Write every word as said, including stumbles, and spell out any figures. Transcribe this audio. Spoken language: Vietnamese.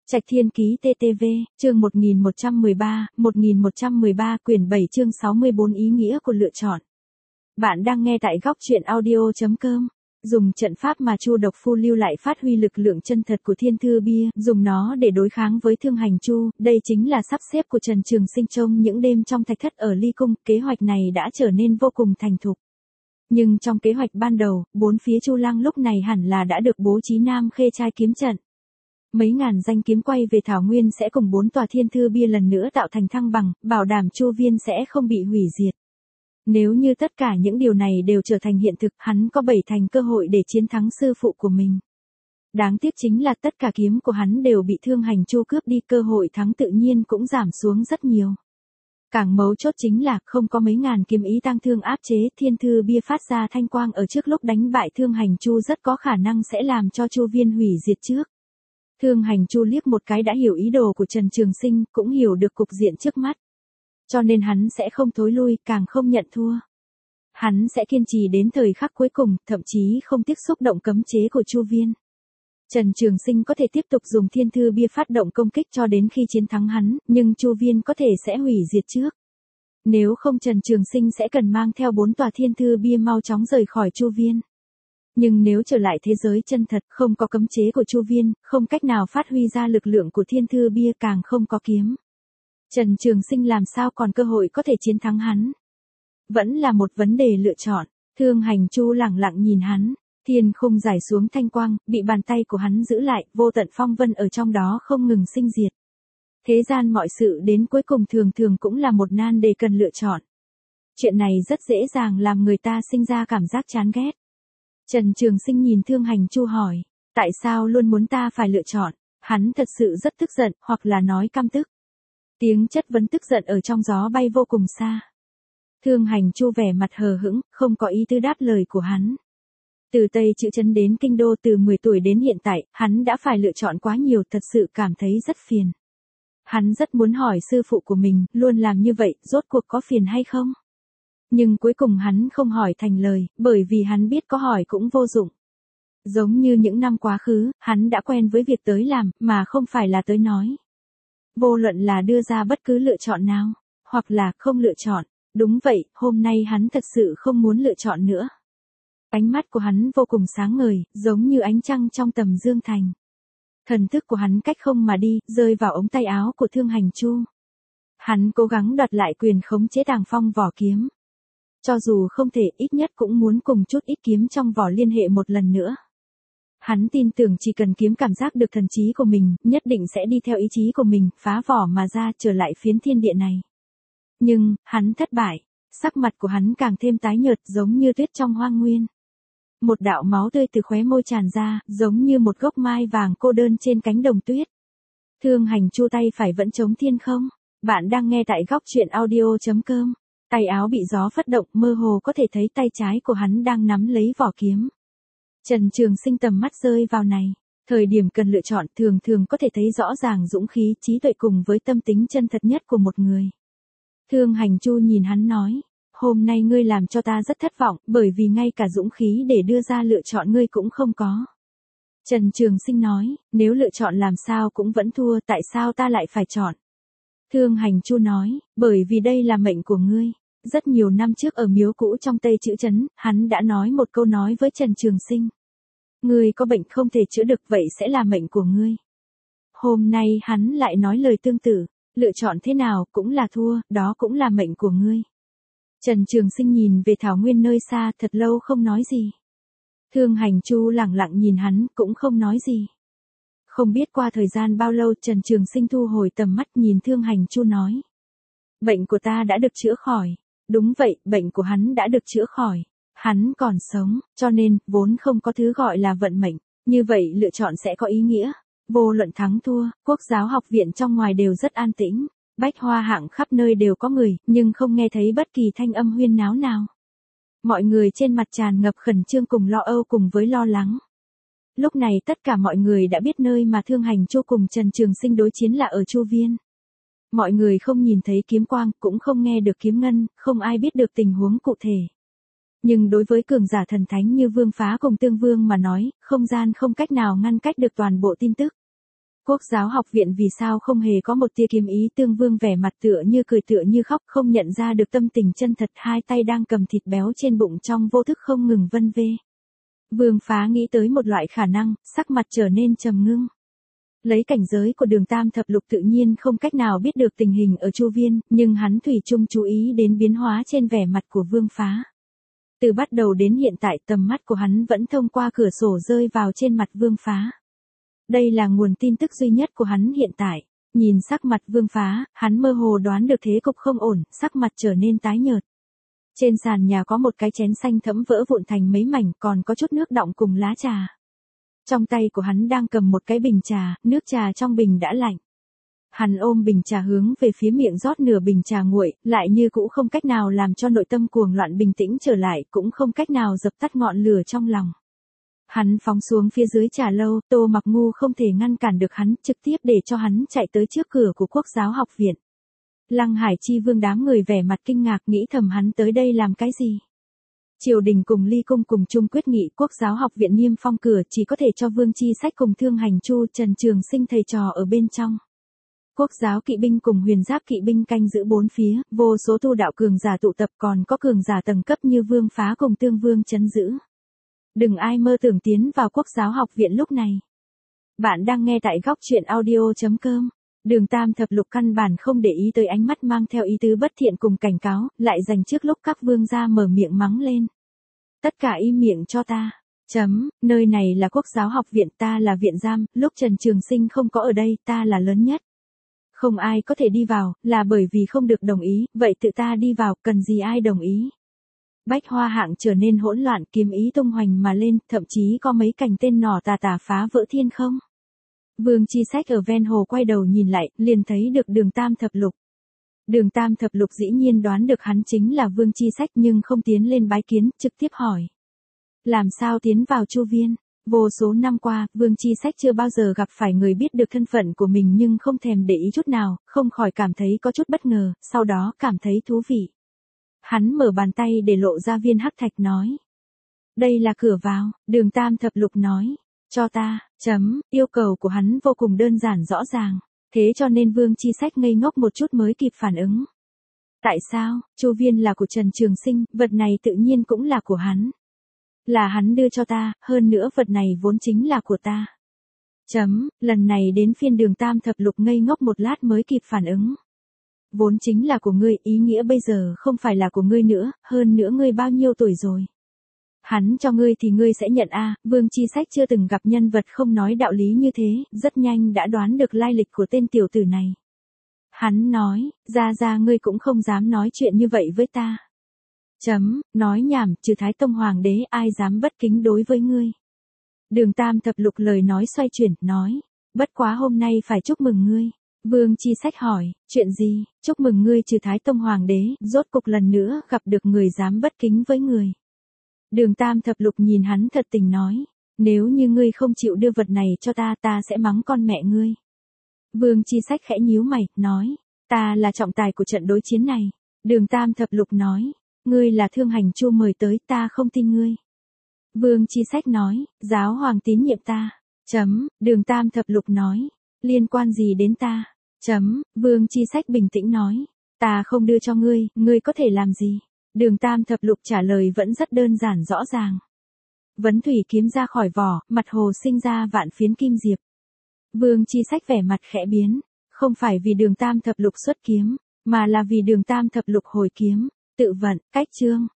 Trạch Thiên Ký tê tê vê, chương một nghìn một trăm mười ba, một nghìn một trăm mười ba quyển bảy chương sáu mươi bốn ý nghĩa của lựa chọn. Bạn đang nghe tại góc truyện audio chấm com. Dùng trận pháp mà Chu Độc Phu lưu lại phát huy lực lượng chân thật của Thiên Thư Bia, dùng nó để đối kháng với Thương Hành Chu, đây chính là sắp xếp của Trần Trường Sinh trong những đêm trong thạch thất ở Ly Cung, kế hoạch này đã trở nên vô cùng thành thục. Nhưng trong kế hoạch ban đầu, bốn phía Chu Lăng lúc này hẳn là đã được bố trí Nam Khê Trai kiếm trận. Mấy ngàn danh kiếm quay về Thảo Nguyên sẽ cùng bốn tòa Thiên Thư Bia lần nữa tạo thành thăng bằng, bảo đảm Chu Viên sẽ không bị hủy diệt. Nếu như tất cả những điều này đều trở thành hiện thực, hắn có bảy thành cơ hội để chiến thắng sư phụ của mình. Đáng tiếc chính là tất cả kiếm của hắn đều bị Thương Hành Chu cướp đi, cơ hội thắng tự nhiên cũng giảm xuống rất nhiều. Càng mấu chốt chính là không có mấy ngàn kiếm ý tăng thương áp chế, Thiên Thư Bia phát ra thanh quang ở trước lúc đánh bại Thương Hành Chu rất có khả năng sẽ làm cho Chu Viên hủy diệt trước. Thương Hành Chu liếc một cái đã hiểu ý đồ của Trần Trường Sinh, cũng hiểu được cục diện trước mắt. Cho nên hắn sẽ không thối lui, càng không nhận thua. Hắn sẽ kiên trì đến thời khắc cuối cùng, thậm chí không tiếc xúc động cấm chế của Chu Viên. Trần Trường Sinh có thể tiếp tục dùng Thiên Thư Bia phát động công kích cho đến khi chiến thắng hắn, nhưng Chu Viên có thể sẽ hủy diệt trước. Nếu không Trần Trường Sinh sẽ cần mang theo bốn tòa Thiên Thư Bia mau chóng rời khỏi Chu Viên. Nhưng nếu trở lại thế giới chân thật, không có cấm chế của Chu Viên, không cách nào phát huy ra lực lượng của Thiên Thư Bia, càng không có kiếm. Trần Trường Sinh làm sao còn cơ hội có thể chiến thắng hắn? Vẫn là một vấn đề lựa chọn. Thương Hành Chu lẳng lặng nhìn hắn, thiên khung giải xuống thanh quang, bị bàn tay của hắn giữ lại, vô tận phong vân ở trong đó không ngừng sinh diệt. Thế gian mọi sự đến cuối cùng thường thường cũng là một nan đề cần lựa chọn. Chuyện này rất dễ dàng làm người ta sinh ra cảm giác chán ghét. Trần Trường Sinh nhìn Thương Hành Chu hỏi, tại sao luôn muốn ta phải lựa chọn? Hắn thật sự rất tức giận, hoặc là nói căm tức. Tiếng chất vấn tức giận ở trong gió bay vô cùng xa. Thương Hành Chu vẻ mặt hờ hững, không có ý tư đáp lời của hắn. Từ Tây Chữ Trấn đến Kinh Đô, từ mười tuổi đến hiện tại, hắn đã phải lựa chọn quá nhiều, thật sự cảm thấy rất phiền. Hắn rất muốn hỏi sư phụ của mình, luôn làm như vậy, rốt cuộc có phiền hay không? Nhưng cuối cùng hắn không hỏi thành lời, bởi vì hắn biết có hỏi cũng vô dụng. Giống như những năm quá khứ, hắn đã quen với việc tới làm, mà không phải là tới nói. Vô luận là đưa ra bất cứ lựa chọn nào, hoặc là không lựa chọn. Đúng vậy, hôm nay hắn thật sự không muốn lựa chọn nữa. Ánh mắt của hắn vô cùng sáng ngời, giống như ánh trăng trong tầm dương thành. Thần thức của hắn cách không mà đi, rơi vào ống tay áo của Thương Hành Chu. Hắn cố gắng đoạt lại quyền khống chế Tàng Phong vỏ kiếm. Cho dù không thể, ít nhất cũng muốn cùng chút ít kiếm trong vỏ liên hệ một lần nữa. Hắn tin tưởng chỉ cần kiếm cảm giác được thần trí của mình, nhất định sẽ đi theo ý chí của mình, phá vỏ mà ra, trở lại phiến thiên địa này. Nhưng, hắn thất bại. Sắc mặt của hắn càng thêm tái nhợt, giống như tuyết trong hoang nguyên. Một đạo máu tươi từ khóe môi tràn ra, giống như một gốc mai vàng cô đơn trên cánh đồng tuyết. Thương Hành Chu tay phải vẫn chống thiên không. Bạn đang nghe tại góc truyện audio chấm com. Tay áo bị gió phất động, mơ hồ có thể thấy tay trái của hắn đang nắm lấy vỏ kiếm. Trần Trường Sinh tầm mắt rơi vào này. Thời điểm cần lựa chọn thường thường có thể thấy rõ ràng dũng khí, trí tuệ cùng với tâm tính chân thật nhất của một người. Thương Hành Chu nhìn hắn nói, hôm nay ngươi làm cho ta rất thất vọng, bởi vì ngay cả dũng khí để đưa ra lựa chọn ngươi cũng không có. Trần Trường Sinh nói, nếu lựa chọn làm sao cũng vẫn thua, tại sao ta lại phải chọn? Thương Hành Chu nói, bởi vì đây là mệnh của ngươi. Rất nhiều năm trước ở miếu cũ trong Tây Chữ Trấn, hắn đã nói một câu nói với Trần Trường Sinh. Ngươi có bệnh không thể chữa được, vậy sẽ là mệnh của ngươi. Hôm nay hắn lại nói lời tương tự, lựa chọn thế nào cũng là thua, đó cũng là mệnh của ngươi. Trần Trường Sinh nhìn về Thảo Nguyên nơi xa, thật lâu không nói gì. Thương Hành Chu lẳng lặng nhìn hắn, cũng không nói gì. Không biết qua thời gian bao lâu, Trần Trường Sinh thu hồi tầm mắt nhìn Thương Hành Chu nói. Bệnh của ta đã được chữa khỏi. Đúng vậy, bệnh của hắn đã được chữa khỏi. Hắn còn sống, cho nên, vốn không có thứ gọi là vận mệnh. Như vậy lựa chọn sẽ có ý nghĩa. Vô luận thắng thua, Quốc giáo học viện trong ngoài đều rất an tĩnh. Bách hoa hạng khắp nơi đều có người, nhưng không nghe thấy bất kỳ thanh âm huyên náo nào. Mọi người trên mặt tràn ngập khẩn trương cùng lo âu cùng với lo lắng. Lúc này tất cả mọi người đã biết nơi mà Thương Hành Chu cùng Trần Trường Sinh đối chiến là ở Chu Viên. Mọi người không nhìn thấy kiếm quang, cũng không nghe được kiếm ngân, không ai biết được tình huống cụ thể. Nhưng đối với cường giả thần thánh như Vương Phá cùng Tương Vương mà nói, không gian không cách nào ngăn cách được toàn bộ tin tức. Quốc giáo học viện vì sao không hề có một tia kiếm ý, Tương Vương vẻ mặt tựa như cười tựa như khóc, không nhận ra được tâm tình chân thật, hai tay đang cầm thịt béo trên bụng trong vô thức không ngừng vân vê. Vương Phá nghĩ tới một loại khả năng, sắc mặt trở nên trầm ngưng. Lấy cảnh giới của Đường Tam Thập Lục tự nhiên không cách nào biết được tình hình ở Chu Viên, nhưng hắn thủy chung chú ý đến biến hóa trên vẻ mặt của Vương Phá. Từ bắt đầu đến hiện tại tầm mắt của hắn vẫn thông qua cửa sổ rơi vào trên mặt Vương Phá. Đây là nguồn tin tức duy nhất của hắn hiện tại. Nhìn sắc mặt Vương Phá, hắn mơ hồ đoán được thế cục không ổn, sắc mặt trở nên tái nhợt. Trên sàn nhà có một cái chén xanh thẫm vỡ vụn thành mấy mảnh, còn có chút nước đọng cùng lá trà. Trong tay của hắn đang cầm một cái bình trà, nước trà trong bình đã lạnh. Hắn ôm bình trà hướng về phía miệng rót nửa bình trà nguội, lại như cũ không cách nào làm cho nội tâm cuồng loạn bình tĩnh trở lại, cũng không cách nào dập tắt ngọn lửa trong lòng. Hắn phóng xuống phía dưới trà lâu, Tô Mặc Ngu không thể ngăn cản được hắn, trực tiếp để cho hắn chạy tới trước cửa của Quốc giáo học viện. Lăng Hải Chi Vương đám người vẻ mặt kinh ngạc nghĩ thầm hắn tới đây làm cái gì. Triều đình cùng Ly Cung cùng chung quyết nghị Quốc giáo học viện niêm phong cửa, chỉ có thể cho Vương Chi Sách cùng Thương Hành Chu Trần Trường Sinh thầy trò ở bên trong. Quốc giáo kỵ binh cùng huyền giáp kỵ binh canh giữ bốn phía, vô số tu đạo cường giả tụ tập, còn có cường giả tầng cấp như Vương Phá cùng Tương Vương trấn giữ. Đừng ai mơ tưởng tiến vào Quốc giáo học viện lúc này. Bạn đang nghe tại góc truyện audio chấm com. Đường Tam Thập Lục căn bản không để ý tới ánh mắt mang theo ý tứ bất thiện cùng cảnh cáo, lại dành trước lúc các vương gia mở miệng mắng lên. Tất cả im miệng cho ta. Chấm, nơi này là Quốc giáo học viện, ta là viện giam, lúc Trần Trường Sinh không có ở đây, ta là lớn nhất. Không ai có thể đi vào, là bởi vì không được đồng ý, vậy tự ta đi vào, cần gì ai đồng ý. Bách Hoa Hạng trở nên hỗn loạn, kiếm ý tung hoành mà lên, thậm chí có mấy cành tên nỏ tà tà phá vỡ thiên không. Vương Chi Sách ở ven hồ quay đầu nhìn lại, liền thấy được Đường Tam Thập Lục. Đường Tam Thập Lục dĩ nhiên đoán được hắn chính là Vương Chi Sách nhưng không tiến lên bái kiến, trực tiếp hỏi. Làm sao tiến vào Chu Viên? Vô số năm qua, Vương Chi Sách chưa bao giờ gặp phải người biết được thân phận của mình nhưng không thèm để ý chút nào, không khỏi cảm thấy có chút bất ngờ, sau đó cảm thấy thú vị. Hắn mở bàn tay để lộ ra viên hắc thạch nói. Đây là cửa vào, Đường Tam Thập Lục nói. Cho ta, chấm, yêu cầu của hắn vô cùng đơn giản rõ ràng. Thế cho nên Vương Chi Sách ngây ngốc một chút mới kịp phản ứng. Tại sao, Chu Viên là của Trần Trường Sinh, vật này tự nhiên cũng là của hắn. Là hắn đưa cho ta, hơn nữa vật này vốn chính là của ta. Chấm, lần này đến phiên Đường Tam Thập Lục ngây ngốc một lát mới kịp phản ứng. Vốn chính là của ngươi, ý nghĩa bây giờ không phải là của ngươi nữa, hơn nữa ngươi bao nhiêu tuổi rồi. Hắn cho ngươi thì ngươi sẽ nhận a. Vương Chi Sách chưa từng gặp nhân vật không nói đạo lý như thế, rất nhanh đã đoán được lai lịch của tên tiểu tử này. Hắn nói, ra ra ngươi cũng không dám nói chuyện như vậy với ta. Chấm, nói nhảm, trừ Thái Tông Hoàng đế ai dám bất kính đối với ngươi. Đường Tam Thập Lục lời nói xoay chuyển, nói, bất quá hôm nay phải chúc mừng ngươi. Vương Chi Sách hỏi, chuyện gì, chúc mừng ngươi trừ Thái Tông Hoàng đế, rốt cục lần nữa gặp được người dám bất kính với người. Đường Tam Thập Lục nhìn hắn thật tình nói, nếu như ngươi không chịu đưa vật này cho ta, ta sẽ mắng con mẹ ngươi. Vương Chi Sách khẽ nhíu mày, nói, ta là trọng tài của trận đối chiến này. Đường Tam Thập Lục nói, ngươi là Thương Hành Chu mời tới, ta không tin ngươi. Vương Chi Sách nói, giáo hoàng tín nhiệm ta. Chấm, Đường Tam Thập Lục nói, liên quan gì đến ta? Chấm, Vương Chi Sách bình tĩnh nói, ta không đưa cho ngươi, ngươi có thể làm gì? Đường Tam Thập Lục trả lời vẫn rất đơn giản rõ ràng. Vấn thủy kiếm ra khỏi vỏ, mặt hồ sinh ra vạn phiến kim diệp. Vương Chi Sách vẻ mặt khẽ biến, không phải vì Đường Tam Thập Lục xuất kiếm, mà là vì Đường Tam Thập Lục hồi kiếm, tự vận, cách chương.